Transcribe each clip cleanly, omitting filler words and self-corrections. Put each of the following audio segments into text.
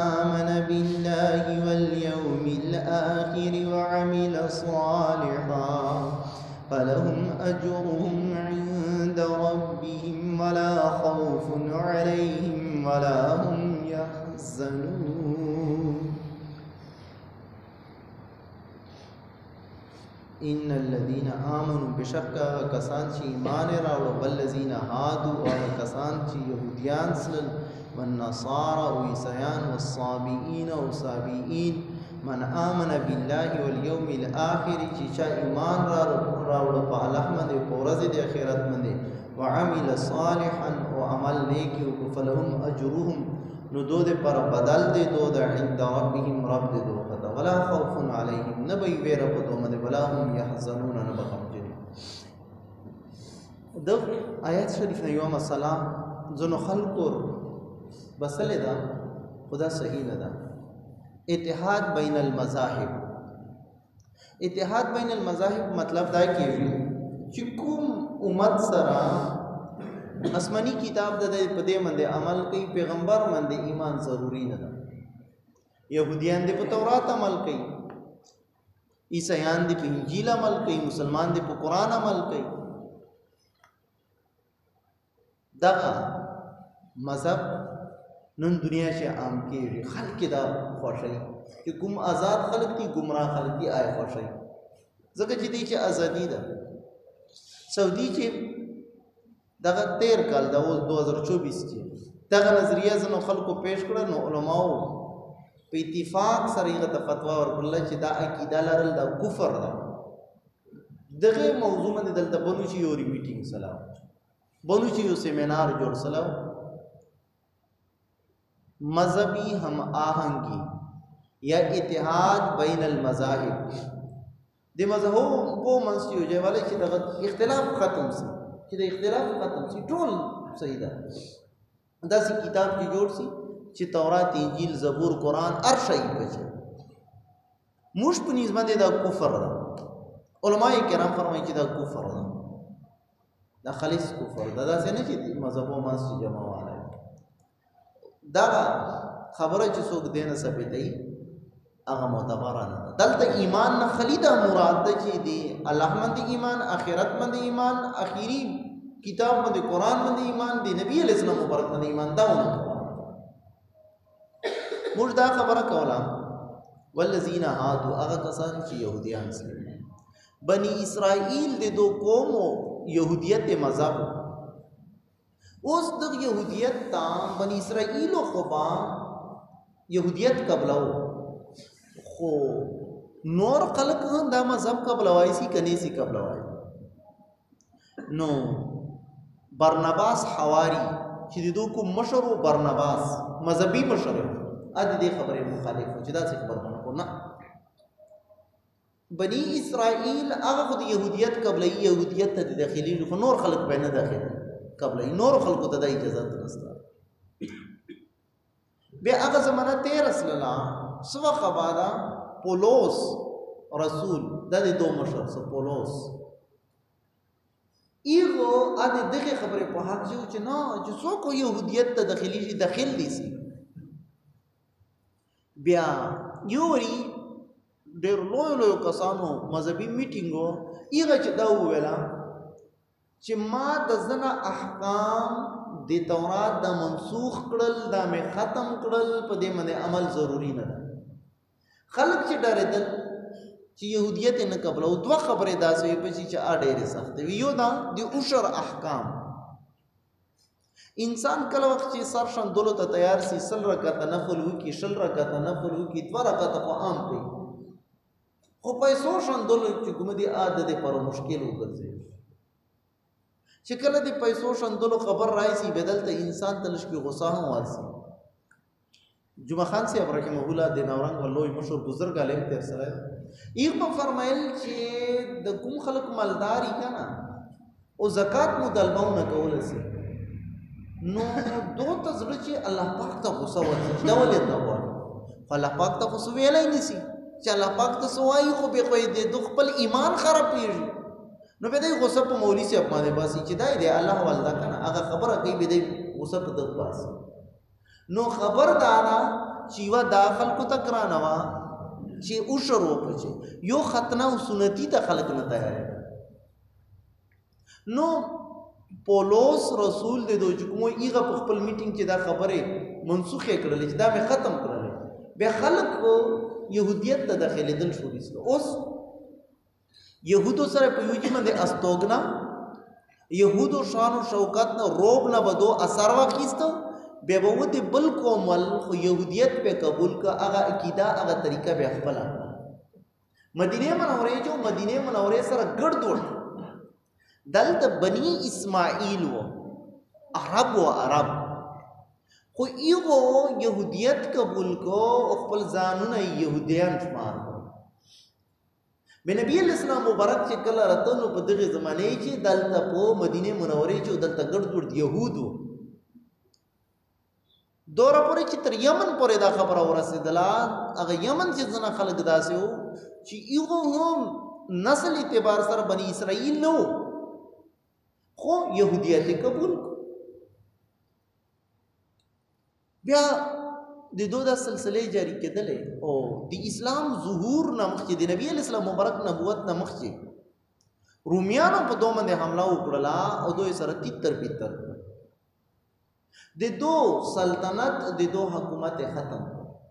آمن بالله واليوم الآخر وعمل صالحا فلهم أجرهم عند ربهم ولا خوف عليهم ولا هم يحزنون ان الذين آمنوا بشک کسان چې ایمان راوړل والذین هادوا او کسان چې يهوديان سل والنصارى او عیسایان والصابئین او صابئین من آمن بالله واليوم الاخر چې چا ایمان راوړل په الله باندې او ورځ د آخرت باندې وعمل صالحا او عمل نیک او فلهم اجرهم نو دو دے پر بدل دے دو دا عند ربهم رب دے دو خدا ولا خوف علیہم نبی ویر پا دو مدے ولا هم یحزنون نبقم جنی دو آیت شریف نیوم السلام زنو خلقور بسل دا خدا صحیح ندا اتحاد بین المذاہب اتحاد بین المذاہب مطلب دا کیوی چکم امت سرا آسمانی کتاب د پدې باندې عمل کوي پیغمبر باندې ایمان ضروری نه ده يهوديان دې په تورات عمل کوي عیسایان دې په انجیل عمل کوي مسلمان دې په قران عمل کوي دا مذهب نن دنیا شي عام کېږي خلک دا خوشي چې کوم آزاد خلک دي گمراه خلک دي آی خوشي ځکه چې دې چې ازادي ده سعودي چې دغه 13 کال د 2024 کې دغه نظریه زنو خلکو پیش کړه نو علماو په اتفاق سره یې د فتوا ورکړل چې دا عقیده لرل د کفر ده دغه موضوع باندې دلته بنو چې یو میټینګ سلام بنو چې یو سیمینار جوړ سلام مذهبی هم آهنگی یا اتحاد بین المذاهب د مذهبو په منځ کې یو ځای والے چې دغه اختلاف ختم شي چې د اختلاف ختم شي ټول صحیح ده داسې کتاب کې جوړ شي چې تورات انجیل زبور قرآن هر شی پکې موږ په نسبت دا کفر ده علماء کرام فرمایي چې دا کفر ده دا خالص کفر ده داسې نه چې مذهبو منځ کې جمع واله دا خبره چې څوک دینه ثابتې هغه معتبره نه دلته ایمان نه خلیدا مراد ده چې دی الله باندې ایمان اخرت باندې ایمان اخیری کتاب باندې قران باندې ایمان دی نبی علیہ السلام مبارک باندې ایمان داونه موږ دا خبره کوله والذین هادوا هغه کسان چې يهوديان سره بني اسرائیل د دو قوم يهودیت مذهب اوس د يهودیت تا بني اسرائیل خو با يهودیت قبلو خو نور خلق دا مذهب قبلوای سی کني سی قبلوای نو برنباس حواری چې دو کو مشر او برنباس مذهبي مشر ا دې خبره مخالف چې دا څه خبره نه کو نه بني اسرائیل هغه د يهودیت قبلي يهودیت ته داخلي خو نور خلق به نه داخلي قبلي نور خلق ته د اجازه نشته بیا هغه زمانہ 13 رسول الله سو خبره پولس رسول د دې دوه مشر سو پولس ایغو ا دغه خبره په حق چې نه چې څوک يهودیت ته داخلي شي داخل دي سي بیا یوري ډېر لوی کسانو مذهبي میټینګو ایغه چې دا ویلا چې ما د زنا احکام د تورات د منسوخ کړل دا مې ختم کړل په دې باندې عمل ضروری نه ده خلک چې ډارېدل چې يهودیت نه قبل او دوه خبره داسې په چې ا ډېر سخت وي یو دا د عشر احکام انسان کله وخت چې سر شندلو ته تیار سي سل رکعت نفل وکي شل رکعت نفل وکي دوه رکعت په عام کوي خو پیسو شندلو چې کوم دي عادت پر مشکل وګرځي چې کله د پیسو شندلو خبر راځي بدلته انسان تلش کې غصه هم ورسي جمعه خان صاحب رحمه الله د نورنګ ولوي مشهور بزرګ عالم تر سره یو په فرمایل چې د کوم خلق مالداري کنه او زکات مطالبهونه کول سي نو دوه تزړه چې الله پاک ته غصه ورسي دا ولې نه وایي الله پاک ته غصه ویلای نسی چې الله پاک ته سوای خو به کوي د خپل ایمان خراب پیږي نو به دې غصه په مولوی سي په باندې باسي چې دا دې الله ولدا کنه هغه خبره کوي به دې غصه په دغه باسي نو خبردارا چې چې یوه دا خلکو ته ګرانه وه چې عشر وکړي یو ختنه او سنتي ته خلک نه تیارېږي. نو پولس رسول دی دو چې کوم ایغه په خپل میټینګ کې دا خبرې منسوخې کړلې چې دا مې ختم کړلې، بیا خلک یهودیت ته داخلېدل شروع کړل. اوس یهودو سره په یو ځای باندې استوګنا یهودو شان او شوکت نه روب نه بدو اثر واخیسته، بیا به وته بل کومل خو یهودیت په قبول کا هغه عقیده هغه طریقه به خپل مدینه منورې جو مدینه منورې سره ګډ دوړ دلته بنی اسماعیل و عرب خو ایغو یهودیت قبول کو خپل ځانونه یهودیان شمار کو. به نبی علیہ السلام مبارک چې کله راتلو په دغه زمانه کې دلته په مدینه منورې چې دلته ګډ ګډ یهودو دوره پورې چې تر یمن پورې دا خبره ورسېدله. هغه یمن چې ځنه خلک داسې وو چې ایغو هم نسل اعتبار سره بنی اسرائیل نه وو خو یهودیت قبول کو. بیا د دو دا سلسله جاری کېدلې او د اسلام ظهور نه مخکې د نبی علیہ السلام مبارک نبوت نه مخکې رومیانو په دو باندې حمله وکړله او دوی سره تیتر بیتر د دو سلطنت د دو حکومت ختم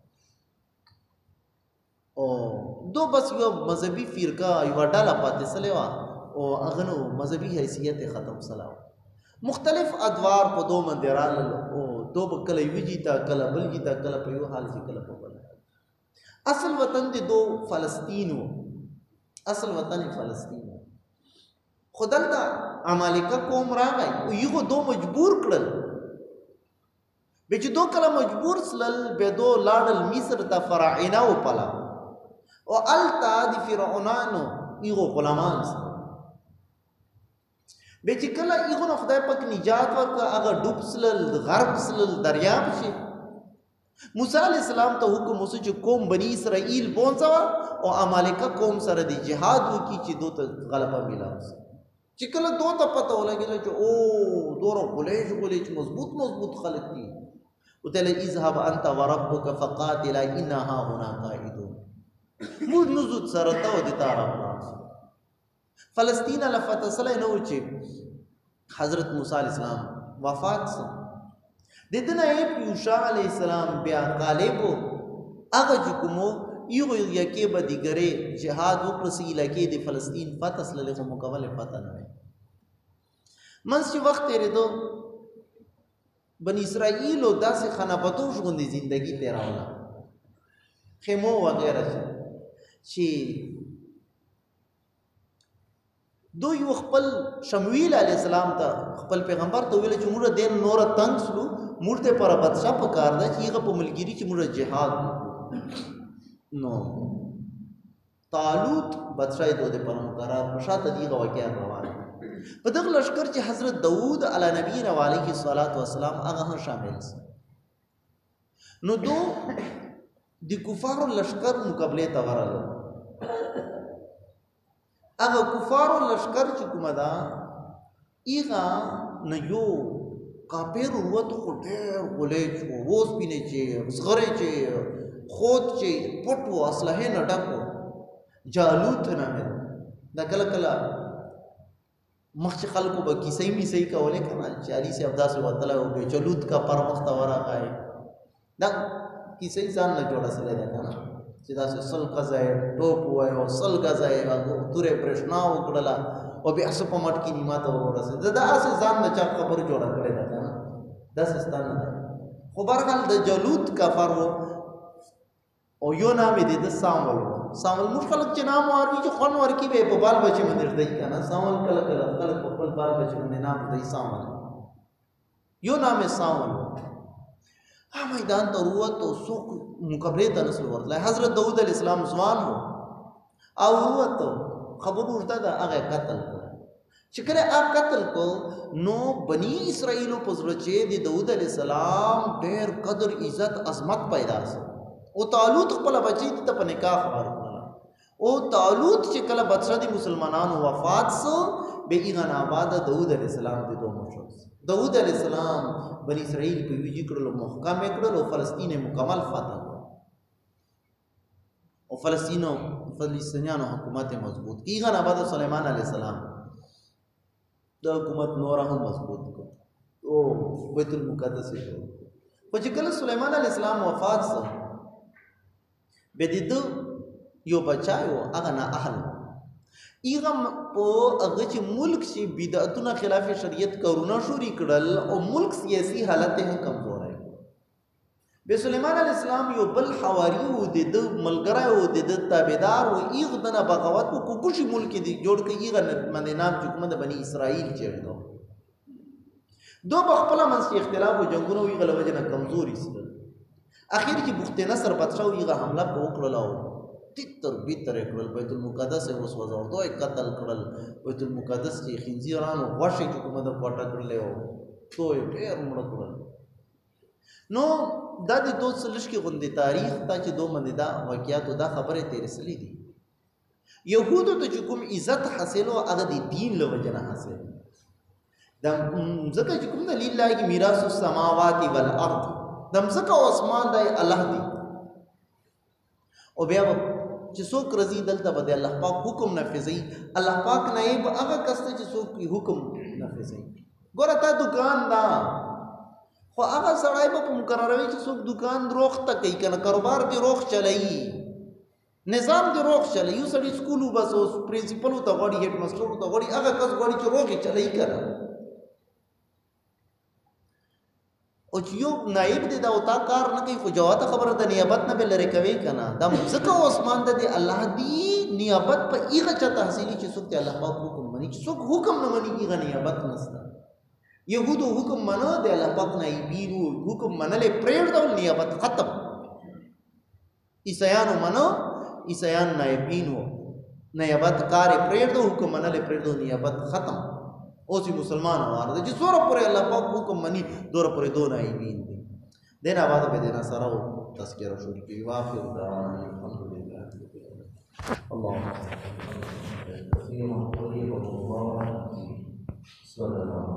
او دو بس یو مذهبي فرقه یو ډله پاتې سلې وه او هغه نو مذهبي حیثیت ختم سلا. مختلف ادوار په دو باندې رالل او دو به کله یو جیتا کله بل جیتا کله په یو حال کې کله په بل. اصل وطن د دو فلسطین و، اصل وطن فلسطین و. خو دلته عمالقه قوم راغی او یغو دو مجبور کړل. بیا چې دو کله مجبور سلل بیا دو لاړل مصر ته فراعنه وپله او هلته د فرعونانو ایغو غلامان سره بیا چې کله ایغو نه خدای پاک نجات ورکړه هغه ډوب سلل غرب سلل دریاب شي. موسی علیہ السلام ته حکم وسو چې قوم بنی اسرائیل بونځوه او عمالقه قوم سره د جهاد وکړي چې دو ته غلبه میلاو شي. چې کله دو ته پته ولګېده چې او دوره غلیچ مضبوط خلک دي وته له اذهب انت وربك فقاتلا انها هنا قاعدون موږ نزود سره ته د تارا فلسطین لفته سره نو چې حضرت موسی علیہ السلام وفات سو د دنه یوشع علیہ السلام بیا غالب هغه کومو یو یکه به دیګره جهاد وکړي لکه د فلسطین فتح سره مکمل فتح نه منځ وخت یې دو بنی اسرائیل او داسې خنابتوش غوندې زندگی تیراوله خیمو وغیره چې دو یو خپل شمویل علیہ السلام ته خپل پیغمبر ته ویل چې موږ دین نور تنگ سلو موږ ته پر بادشاہ په کار ده چې هغه په ملګری چې موږ جهاد نو طالوت بادشاہ دوی په مقرر په شاته دی واقعا روانه په دغه لشکر چې حضرت داوود علی نبینا علیه الصلاۃ والسلام هغه هم شامل سي. نو دو د کفارو لشکر مقابله ته ورغله. هغه کفارو لشکر چې کومه ده ایغه نه یو کافر وروت خو ډېر غلیچ اوس پینې چې صغرې چې خود چې پټو اسلحه نه ډکو جالوت نه دا کله کله مخ خلکو به کیسې می صحیح کولې کنه 40 افداس وتله او به جلوت کا پر مختورا غای دا کیسې ځان نه جوړه سره ده کنه چې دا سل قزای ټوپ وای او سل قزای هغه تورې پرشنا وکړه او به اس په مټ کې نیمه ته ورسېده دا اس ځان نه چا خبر جوړه کړې ده کنه دا سستانه ده. خو برحال د جلوت کفر او یو نام دې د سامول مخلق چې نام ورکی چې خون ورکی به په بال بچي باندې دی کنه سامول کله کله خلک په خپل بال بچي باندې نام دی سامول یو نام سامول ها میدان ته وروت او څوک مقابله ته نسل ورتله. حضرت داوود علیہ السلام ځوان وو او وروت خبر ورته دا هغه قتل چې کله هغه قتل کو نو بنی اسرائیل په زړه چې د داوود علیہ السلام ډېر قدر عزت عظمت پیدا شو او طالوت خپل بچی ته په نکاح خبر کړل او طالوت چې کله بادشاہ د مسلمانانو وفات سو به ایغان آباد داوود علیہ السلام د دوه مشر داوود علیہ السلام بنی اسرائیل په ویجی کړلو محکم کړلو فلسطین مکمل فتح فلسطینیانو حکومت مضبوط کی غنا بعد سلیمان علیہ السلام دا حکومت نور هم مضبوط کو او بیت المقدس شو خو چې کله سلیمان علیہ السلام وفات سو به دې یو بچایو هغه نه اهل ایغه په هغه چې ملک شي بدعتونه خلاف شریعت کرونا شوري کړل او ملک سیاسي حالت هم کمزور ہے به سلیمان علیہ السلام یو بل حواری و د ملګری و د تابعدار و ایغ دنه بغاوت کو کوشي ملک دی جوړ کې ایغه باندې نام حکومت بنی اسرائیل چیرته دو بخپل منځ اختلاف او جنگونو ایغه لوجه نه کمزوري سره اخر کې بخت نصر بادشاہ ایغه حمله وکړه تر بیتر کړل بیت المقدس اوس وځو دوی قتل کړل بیت المقدس کې خنزیرانو غوښه حکومت پټه کړل او دوی ډېر مړ کړل نو دا د دوه سلش کې غوندي تاریخ ته چې دوه منځ دا واقعیات دا خبره تیر سلی دي يهودو ته کوم عزت حاصلو هغه د دین له وجه نه حاصل د ځکه چې کوم د لله کی میراث السماوات والارض د ځکه او اسمان د الله دی او بیا چې څوک رضی دلته بده الله پاک حکم نافذي الله پاک نائب هغه کسته چې څوک حکم نافذي ګوره تا دکان دا خو هغه سړی په مقرروي چې څوک دکان روخ ته کوي کنه کاروبار دی روخ چلایي نظام دی روخ چلایي یو سړی سکول وبس اوس پرنسپل ته غوړي هډ ماستر ته غوړي هغه کس غوړي چې روخ چلایي کنه او چې یو نائب دی دا او تا کار نه کوي خو جواته خبره د نیابت نه بل لري کوي کنه دا ځکه عثمان د الله دی نیابت په ایغه چا تحصیلی چې څوک ته الله پاک حکم مني چې څوک حکم نه مني ایغه نیابت نسته يهودو حکم منو د الله پاک نائبینو حکم منلې پرېړ ډول نیابت ختم عیسایانو منو عیسایان نائبینو نیابت کار پرېړ دو حکم منلې پرېړ دو نیابت ختم اوسې مسلمان واره چې څوره پورې الله پاک حکم مني دوره پورې دو نائبین دي دینه بعد به دینه سره تذکرہ شروع کی واخر دعوانا الحمدللہ اللهم صل على محمد